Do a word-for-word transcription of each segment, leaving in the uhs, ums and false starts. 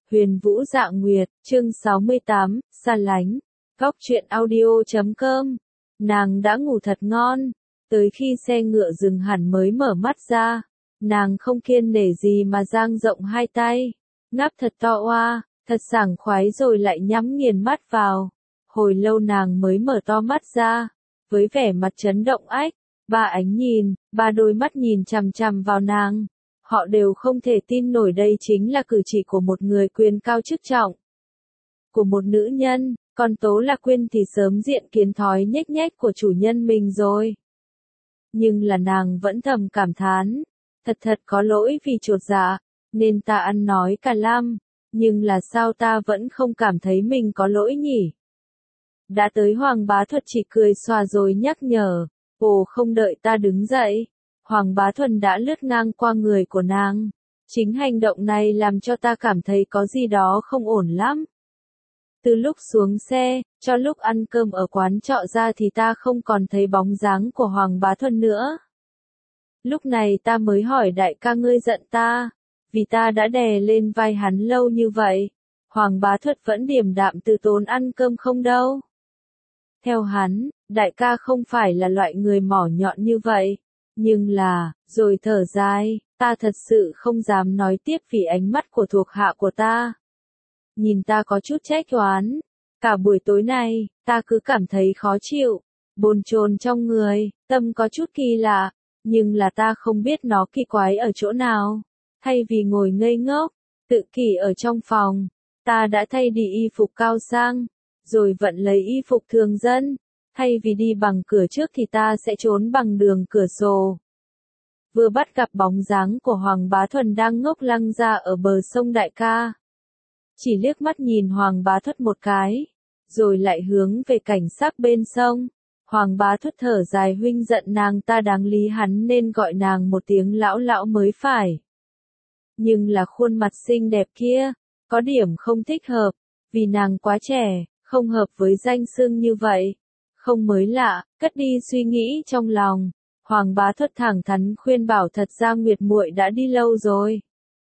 Huyền Vũ Dạ Nguyệt, chương sáu mươi tám, Xa Lánh. Góc truyện audio chấm com. Nàng đã ngủ thật ngon, tới khi xe ngựa dừng hẳn mới mở mắt ra. Nàng không kiêng nể gì mà dang rộng hai tay, ngáp thật to oa, thật sảng khoái rồi lại nhắm nghiền mắt vào. Hồi lâu nàng mới mở to mắt ra, với vẻ mặt chấn động ách, ba ánh nhìn, ba đôi mắt nhìn chằm chằm vào nàng. Họ đều không thể tin nổi đây chính là cử chỉ của một người quyền cao chức trọng, của một nữ nhân, còn Tố Lạc Quyên thì sớm diện kiến thói nhếch nhếch của chủ nhân mình rồi. Nhưng là nàng vẫn thầm cảm thán, thật thật có lỗi vì chột dạ, nên ta ăn nói cả lăm, nhưng là sao ta vẫn không cảm thấy mình có lỗi nhỉ? Đã tới Hoàng Bá Thuật chỉ cười xòa rồi nhắc nhở, ồ không đợi ta đứng dậy. Hoàng Bá Thuần đã lướt ngang qua người của nàng. Chính hành động này làm cho ta cảm thấy có gì đó không ổn lắm. Từ lúc xuống xe, cho lúc ăn cơm ở quán trọ ra thì ta không còn thấy bóng dáng của Hoàng Bá Thuần nữa. Lúc này ta mới hỏi đại ca ngươi giận ta, vì ta đã đè lên vai hắn lâu như vậy. Hoàng Bá Thuật vẫn điềm đạm từ tốn ăn cơm không đâu. Theo hắn, đại ca không phải là loại người mỏ nhọn như vậy. Nhưng là, rồi thở dài, ta thật sự không dám nói tiếp vì ánh mắt của thuộc hạ của ta. Nhìn ta có chút trách oán. Cả buổi tối này, ta cứ cảm thấy khó chịu, bồn chồn trong người, tâm có chút kỳ lạ, nhưng là ta không biết nó kỳ quái ở chỗ nào. Thay vì ngồi ngây ngốc, tự kỷ ở trong phòng, ta đã thay đi y phục cao sang, rồi vận lấy y phục thường dân. Thay vì đi bằng cửa trước thì ta sẽ trốn bằng đường cửa sổ. Vừa bắt gặp bóng dáng của Hoàng Bá Thuần đang ngốc lăng ra ở bờ sông đại ca. Chỉ liếc mắt nhìn Hoàng Bá Thuật một cái, rồi lại hướng về cảnh sắc bên sông. Hoàng Bá Thuật thở dài huynh giận nàng ta đáng lý hắn nên gọi nàng một tiếng lão lão mới phải. Nhưng là khuôn mặt xinh đẹp kia, có điểm không thích hợp, vì nàng quá trẻ, không hợp với danh xưng như vậy. Không mới lạ, cất đi suy nghĩ trong lòng, Hoàng Bá Thuật thẳng thắn khuyên bảo thật ra Nguyệt muội đã đi lâu rồi.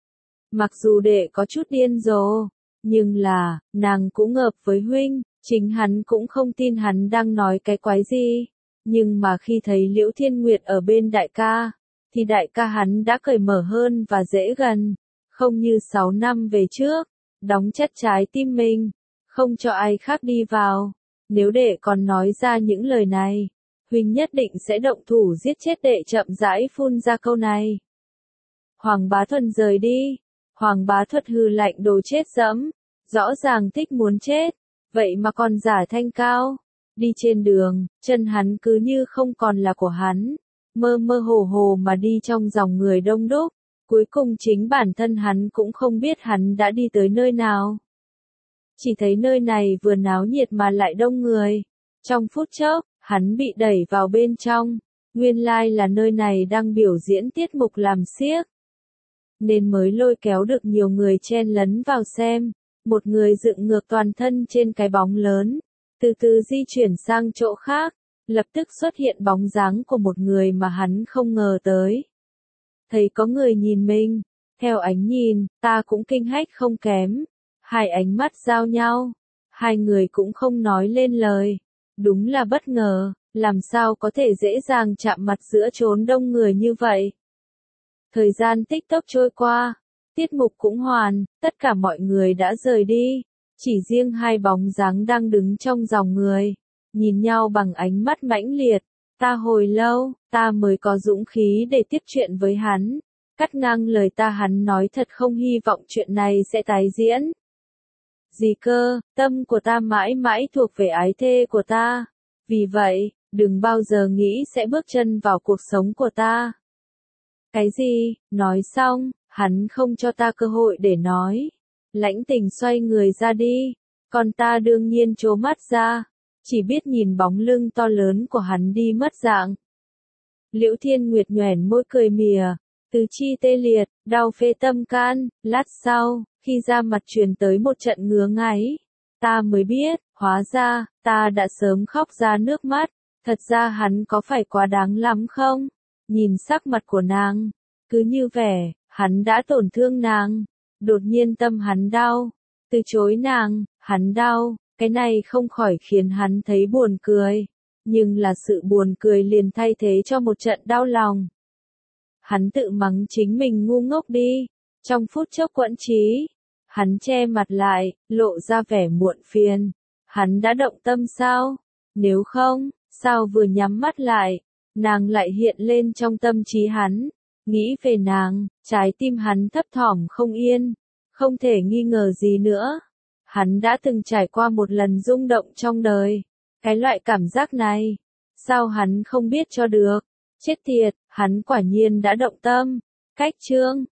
Mặc dù đệ có chút điên rồ, nhưng là, nàng cũng ngợp với huynh, chính hắn cũng không tin hắn đang nói cái quái gì. Nhưng mà khi thấy Liễu Thiên Nguyệt ở bên đại ca, thì đại ca hắn đã cởi mở hơn và dễ gần, không như sáu năm về trước, đóng chặt trái tim mình, không cho ai khác đi vào. Nếu đệ còn nói ra những lời này, huynh nhất định sẽ động thủ giết chết đệ chậm rãi phun ra câu này. Hoàng Bá Thuần rời đi, Hoàng Bá Thuật hừ lạnh đồ chết dẫm, rõ ràng thích muốn chết, vậy mà còn giả thanh cao. Đi trên đường, chân hắn cứ như không còn là của hắn, mơ mơ hồ hồ mà đi trong dòng người đông đúc, cuối cùng chính bản thân hắn cũng không biết hắn đã đi tới nơi nào. Chỉ thấy nơi này vừa náo nhiệt mà lại đông người. Trong phút chốc, hắn bị đẩy vào bên trong. Nguyên lai là nơi này đang biểu diễn tiết mục làm xiếc, nên mới lôi kéo được nhiều người chen lấn vào xem. Một người dựng ngược toàn thân trên cái bóng lớn, từ từ di chuyển sang chỗ khác, lập tức xuất hiện bóng dáng của một người mà hắn không ngờ tới. Thấy có người nhìn mình, theo ánh nhìn, ta cũng kinh hách không kém. Hai ánh mắt giao nhau, hai người cũng không nói lên lời. Đúng là bất ngờ, làm sao có thể dễ dàng chạm mặt giữa chốn đông người như vậy. Thời gian tích tốc trôi qua, tiết mục cũng hoàn, tất cả mọi người đã rời đi. Chỉ riêng hai bóng dáng đang đứng trong dòng người, nhìn nhau bằng ánh mắt mãnh liệt. Ta hồi lâu, ta mới có dũng khí để tiếp chuyện với hắn. Cắt ngang lời ta hắn nói thật không hy vọng chuyện này sẽ tái diễn. Gì cơ, tâm của ta mãi mãi thuộc về ái thê của ta. Vì vậy, đừng bao giờ nghĩ sẽ bước chân vào cuộc sống của ta. Cái gì? Nói xong, hắn không cho ta cơ hội để nói. Lãnh Tình xoay người ra đi, còn ta đương nhiên trố mắt ra, chỉ biết nhìn bóng lưng to lớn của hắn đi mất dạng. Liễu Thiên Nguyệt nhoẻn môi cười mỉa, tứ chi tê liệt, đau phê tâm can. Lát sau, khi da mặt truyền tới một trận ngứa ngáy, ta mới biết, hóa ra, ta đã sớm khóc ra nước mắt. Thật ra hắn có phải quá đáng lắm không? Nhìn sắc mặt của nàng, cứ như vẻ, hắn đã tổn thương nàng. Đột nhiên tâm hắn đau, từ chối nàng, hắn đau, cái này không khỏi khiến hắn thấy buồn cười, nhưng là sự buồn cười liền thay thế cho một trận đau lòng. Hắn tự mắng chính mình ngu ngốc đi, trong phút chốc quẫn trí, hắn che mặt lại, lộ ra vẻ muộn phiền. Hắn đã động tâm sao? Nếu không, sao vừa nhắm mắt lại, nàng lại hiện lên trong tâm trí hắn, nghĩ về nàng, trái tim hắn thấp thỏm không yên, không thể nghi ngờ gì nữa. Hắn đã từng trải qua một lần rung động trong đời, cái loại cảm giác này, sao hắn không biết cho được? Chết tiệt, hắn quả nhiên đã động tâm. Cách chương